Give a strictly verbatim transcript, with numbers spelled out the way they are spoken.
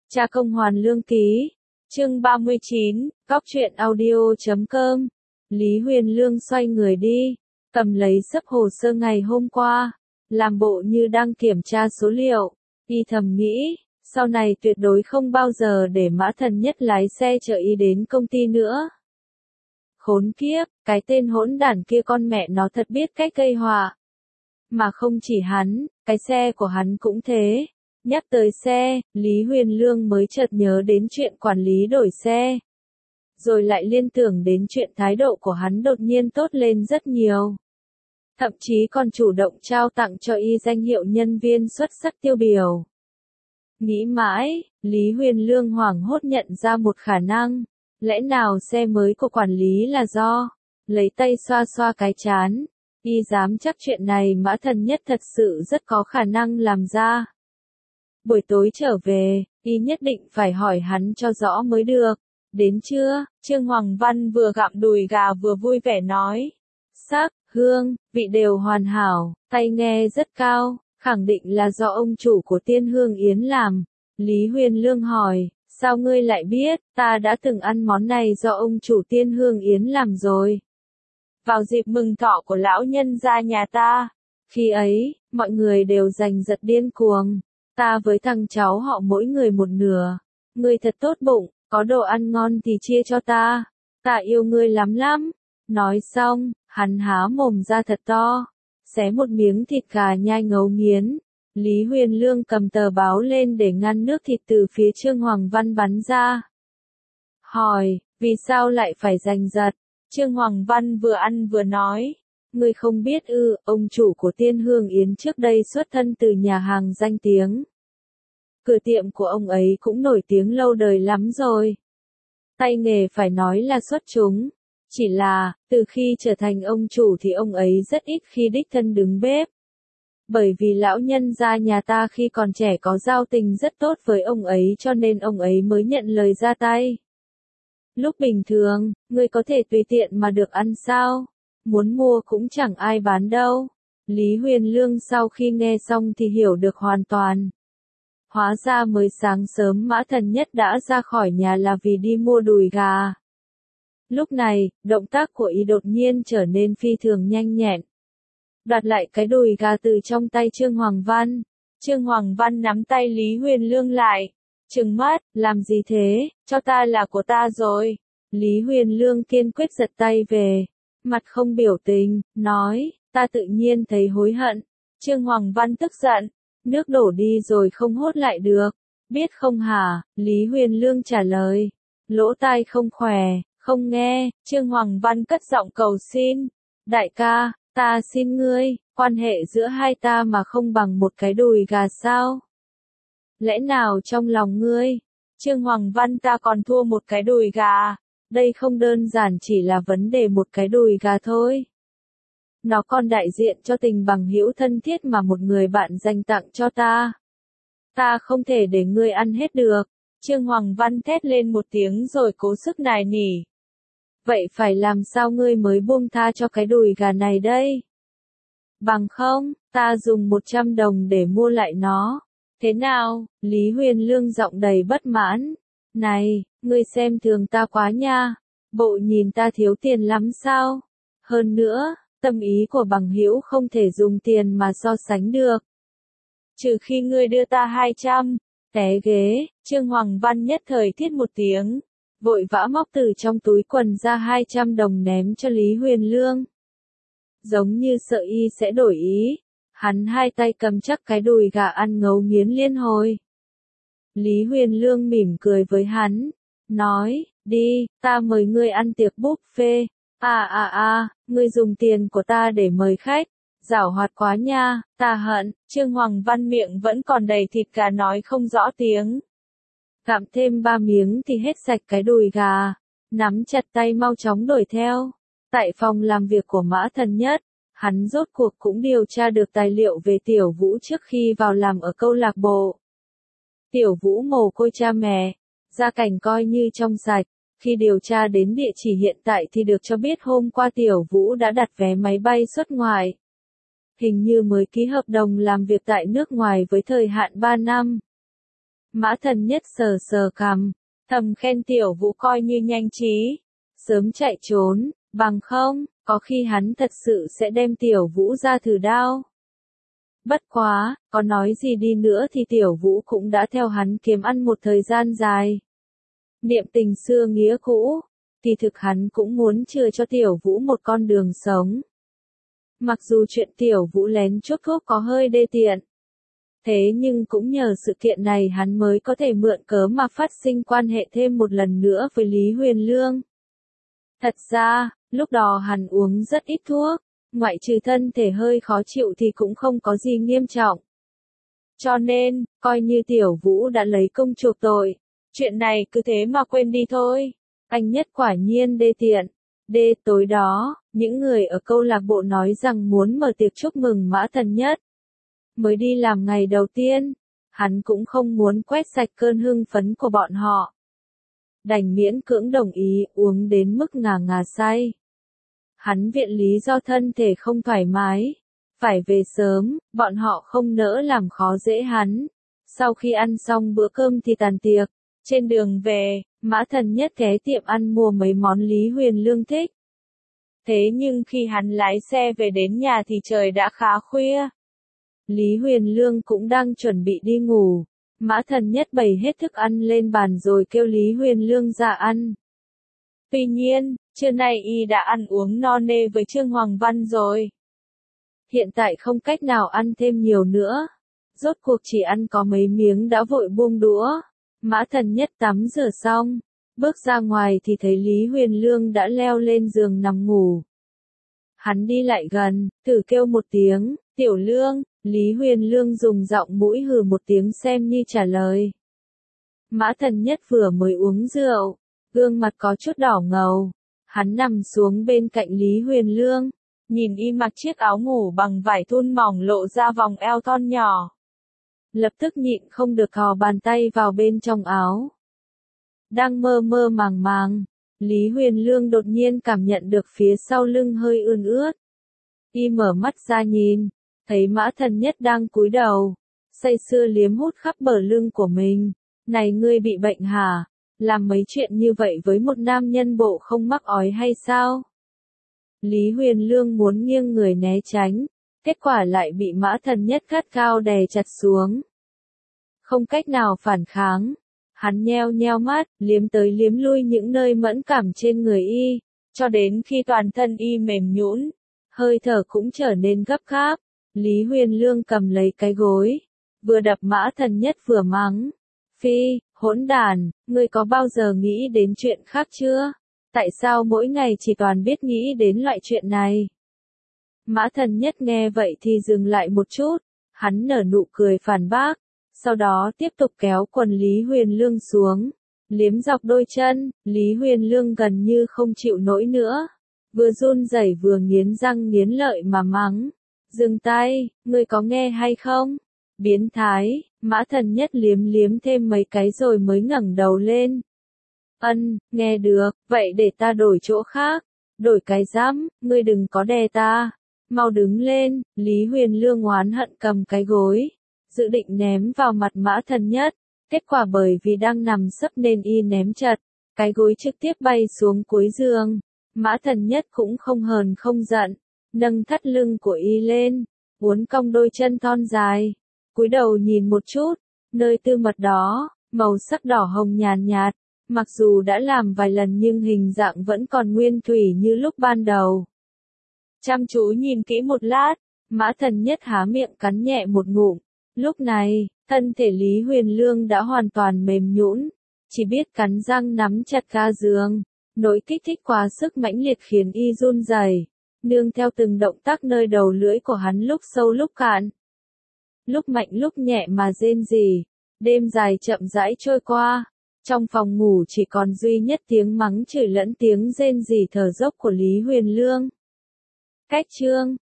Cha công hoàn lương ký. Chương ba mươi chín, Góc truyện audio chấm com. Lý Huyền Lương xoay người đi, cầm lấy xấp hồ sơ ngày hôm qua, làm bộ như đang kiểm tra số liệu, y thầm nghĩ, sau này tuyệt đối không bao giờ để Mã Thần Nhất lái xe chở y đến công ty nữa. Khốn kiếp, cái tên hỗn đản kia con mẹ nó thật biết cách gây họa. Mà không chỉ hắn, cái xe của hắn cũng thế. Nhắc tới xe, Lý Huyền Lương mới chợt nhớ đến chuyện quản lý đổi xe. Rồi lại liên tưởng đến chuyện thái độ của hắn đột nhiên tốt lên rất nhiều. Thậm chí còn chủ động trao tặng cho y danh hiệu nhân viên xuất sắc tiêu biểu. Nghĩ mãi, Lý Huyền Lương hoảng hốt nhận ra một khả năng. Lẽ nào xe mới của quản lý là do? Lấy tay xoa xoa cái trán. Y dám chắc chuyện này Mã Thần Nhất thật sự rất có khả năng làm ra. Buổi tối trở về, y nhất định phải hỏi hắn cho rõ mới được. Đến trưa, Trương Hoàng Văn vừa gặm đùi gà vừa vui vẻ nói. Sắc, hương, vị đều hoàn hảo, tay nghe rất cao, khẳng định là do ông chủ của Tiên Hương Yến làm. Lý Huyền Lương hỏi, sao ngươi lại biết, ta đã từng ăn món này do ông chủ Tiên Hương Yến làm rồi. Vào dịp mừng thọ của lão nhân gia nhà ta, khi ấy, mọi người đều giành giật điên cuồng. Ta với thằng cháu họ mỗi người một nửa. Ngươi thật tốt bụng, có đồ ăn ngon thì chia cho ta. Ta yêu ngươi lắm lắm. Nói xong, hắn há mồm ra thật to. Xé một miếng thịt gà nhai ngấu nghiến. Lý Huyền Lương cầm tờ báo lên để ngăn nước thịt từ phía Trương Hoàng Văn bắn ra. Hỏi, vì sao lại phải giành giật? Trương Hoàng Văn vừa ăn vừa nói. Ngươi không biết ư, ông chủ của Tiên Hương Yến trước đây xuất thân từ nhà hàng danh tiếng. Cửa tiệm của ông ấy cũng nổi tiếng lâu đời lắm rồi. Tay nghề phải nói là xuất chúng. Chỉ là, từ khi trở thành ông chủ thì ông ấy rất ít khi đích thân đứng bếp. Bởi vì lão nhân gia nhà ta khi còn trẻ có giao tình rất tốt với ông ấy cho nên ông ấy mới nhận lời ra tay. Lúc bình thường, ngươi có thể tùy tiện mà được ăn sao? Muốn mua cũng chẳng ai bán đâu. Lý Huyền Lương sau khi nghe xong thì hiểu được hoàn toàn. Hóa ra mới sáng sớm Mã Thần Nhất đã ra khỏi nhà là vì đi mua đùi gà. Lúc này, động tác của y đột nhiên trở nên phi thường nhanh nhẹn. Đoạt lại cái đùi gà từ trong tay Trương Hoàng Văn. Trương Hoàng Văn nắm tay Lý Huyền Lương lại. Trừng mắt, làm gì thế, cho ta là của ta rồi. Lý Huyền Lương kiên quyết giật tay về. Mặt không biểu tình, nói, ta tự nhiên thấy hối hận. Trương Hoàng Văn tức giận, nước đổ đi rồi không hốt lại được. Biết không hả? Lý Huyền Lương trả lời. Lỗ tai không khỏe, không nghe. Trương Hoàng Văn cất giọng cầu xin. Đại ca, ta xin ngươi, quan hệ giữa hai ta mà không bằng một cái đùi gà sao? Lẽ nào trong lòng ngươi, Trương Hoàng Văn ta còn thua một cái đùi gà? Đây không đơn giản chỉ là vấn đề một cái đùi gà thôi. Nó còn đại diện cho tình bằng hữu thân thiết mà một người bạn dành tặng cho ta. Ta không thể để ngươi ăn hết được. Trương Hoàng Văn thét lên một tiếng rồi cố sức nài nỉ. Vậy phải làm sao ngươi mới buông tha cho cái đùi gà này đây? Bằng không, ta dùng một trăm đồng để mua lại nó. Thế nào? Lý Huyền Lương giọng đầy bất mãn. Này, ngươi xem thường ta quá nha. Bộ nhìn ta thiếu tiền lắm sao? Hơn nữa, tâm ý của bằng hữu không thể dùng tiền mà so sánh được. Trừ khi ngươi đưa ta hai trăm. Té ghế, Trương Hoàng Văn nhất thời thiết một tiếng. Vội vã móc từ trong túi quần ra hai trăm đồng ném cho Lý Huyền Lương. Giống như sợ y sẽ đổi ý. Hắn hai tay cầm chắc cái đùi gà ăn ngấu nghiến liên hồi. Lý Huyền Lương mỉm cười với hắn. Nói, đi, ta mời ngươi ăn tiệc buffet. À à à, ngươi dùng tiền của ta để mời khách. Giảo hoạt quá nha, ta hận. Trương Hoàng Văn miệng vẫn còn đầy thịt gà nói không rõ tiếng. Gặm thêm ba miếng thì hết sạch cái đùi gà. Nắm chặt tay mau chóng đuổi theo. Tại phòng làm việc của Mã Thần Nhất, hắn rốt cuộc cũng điều tra được tài liệu về Tiểu Vũ trước khi vào làm ở câu lạc bộ. Tiểu Vũ mồ côi cha mẹ, gia cảnh coi như trong sạch. Khi điều tra đến địa chỉ hiện tại thì được cho biết hôm qua Tiểu Vũ đã đặt vé máy bay xuất ngoại. Hình như mới ký hợp đồng làm việc tại nước ngoài với thời hạn ba năm. Mã Thần Nhất sờ sờ cằm, thầm khen Tiểu Vũ coi như nhanh trí, sớm chạy trốn, bằng không, có khi hắn thật sự sẽ đem Tiểu Vũ ra thử đao. Bất quá, có nói gì đi nữa thì Tiểu Vũ cũng đã theo hắn kiếm ăn một thời gian dài. Niệm tình xưa nghĩa cũ, thì thực hắn cũng muốn chừa cho Tiểu Vũ một con đường sống. Mặc dù chuyện Tiểu Vũ lén chốt thuốc có hơi đê tiện. Thế nhưng cũng nhờ sự kiện này hắn mới có thể mượn cớ mà phát sinh quan hệ thêm một lần nữa với Lý Huyền Lương. Thật ra, lúc đó hắn uống rất ít thuốc, ngoại trừ thân thể hơi khó chịu thì cũng không có gì nghiêm trọng. Cho nên, coi như Tiểu Vũ đã lấy công chuộc tội, chuyện này cứ thế mà quên đi thôi. Anh Nhất quả nhiên đê tiện. Đê tối đó, những người ở câu lạc bộ nói rằng muốn mở tiệc chúc mừng Mã Thần Nhất. Mới đi làm ngày đầu tiên, hắn cũng không muốn quét sạch cơn hưng phấn của bọn họ. Đành miễn cưỡng đồng ý uống đến mức ngà ngà say. Hắn viện lý do thân thể không thoải mái, phải về sớm, bọn họ không nỡ làm khó dễ hắn. Sau khi ăn xong bữa cơm thì tàn tiệc, trên đường về, Mã Thần Nhất ghé tiệm ăn mua mấy món Lý Huyền Lương thích. Thế nhưng khi hắn lái xe về đến nhà thì trời đã khá khuya. Lý Huyền Lương cũng đang chuẩn bị đi ngủ. Mã Thần Nhất bày hết thức ăn lên bàn rồi kêu Lý Huyền Lương ra ăn. Tuy nhiên, trưa nay y đã ăn uống no nê với Trương Hoàng Văn rồi. Hiện tại không cách nào ăn thêm nhiều nữa. Rốt cuộc chỉ ăn có mấy miếng đã vội buông đũa. Mã Thần Nhất tắm rửa xong, bước ra ngoài thì thấy Lý Huyền Lương đã leo lên giường nằm ngủ. Hắn đi lại gần, thử kêu một tiếng, Tiểu Lương. Lý Huyền Lương dùng giọng mũi hừ một tiếng xem như trả lời. Mã Thần Nhất vừa mới uống rượu, gương mặt có chút đỏ ngầu. Hắn nằm xuống bên cạnh Lý Huyền Lương, nhìn y mặc chiếc áo ngủ bằng vải thun mỏng lộ ra vòng eo thon nhỏ. Lập tức nhịn không được thò bàn tay vào bên trong áo. Đang mơ mơ màng màng, Lý Huyền Lương đột nhiên cảm nhận được phía sau lưng hơi ươn ướt. Y mở mắt ra nhìn, thấy Mã Thần Nhất đang cúi đầu, say sưa liếm hút khắp bờ lưng của mình. Này ngươi bị bệnh hả? Làm mấy chuyện như vậy với một nam nhân bộ không mắc ói hay sao? Lý Huyền Lương muốn nghiêng người né tránh, kết quả lại bị Mã Thần Nhất gắt gao đè chặt xuống. Không cách nào phản kháng, hắn nheo nheo mắt, liếm tới liếm lui những nơi mẫn cảm trên người y, cho đến khi toàn thân y mềm nhũn, hơi thở cũng trở nên gấp gáp. Lý Huyền Lương cầm lấy cái gối, vừa đập Mã Thần Nhất vừa mắng. Phi, hỗn đàn, ngươi có bao giờ nghĩ đến chuyện khác chưa? Tại sao mỗi ngày chỉ toàn biết nghĩ đến loại chuyện này? Mã Thần Nhất nghe vậy thì dừng lại một chút, hắn nở nụ cười phản bác, sau đó tiếp tục kéo quần Lý Huyền Lương xuống, liếm dọc đôi chân. Lý Huyền Lương gần như không chịu nổi nữa, vừa run rẩy vừa nghiến răng nghiến lợi mà mắng. Dừng tay, ngươi có nghe hay không? Biến thái. Mã Thần Nhất liếm liếm thêm mấy cái rồi mới ngẩng đầu lên. Ân, nghe được, vậy để ta đổi chỗ khác. Đổi cái rắm, ngươi đừng có đè ta. Mau đứng lên. Lý Huyền Lương oán hận cầm cái gối, dự định ném vào mặt Mã Thần Nhất. Kết quả bởi vì đang nằm sấp nên y ném chật, cái gối trực tiếp bay xuống cuối giường. Mã Thần Nhất cũng không hờn không giận, nâng thắt lưng của y lên, uốn cong đôi chân thon dài, cúi đầu nhìn một chút, nơi tư mật đó, màu sắc đỏ hồng nhàn nhạt, mặc dù đã làm vài lần nhưng hình dạng vẫn còn nguyên thủy như lúc ban đầu. Chăm chú nhìn kỹ một lát, Mã Thần Nhất há miệng cắn nhẹ một ngụm. Lúc này, thân thể Lý Huyền Lương đã hoàn toàn mềm nhũn, chỉ biết cắn răng nắm chặt ga giường. Nỗi kích thích quá sức mãnh liệt khiến y run rẩy, nương theo từng động tác nơi đầu lưỡi của hắn lúc sâu lúc cạn. Lúc mạnh lúc nhẹ mà rên rỉ. Đêm dài chậm rãi trôi qua, trong phòng ngủ chỉ còn duy nhất tiếng mắng chửi lẫn tiếng rên rỉ thở dốc của Lý Huyền Lương. Cách chương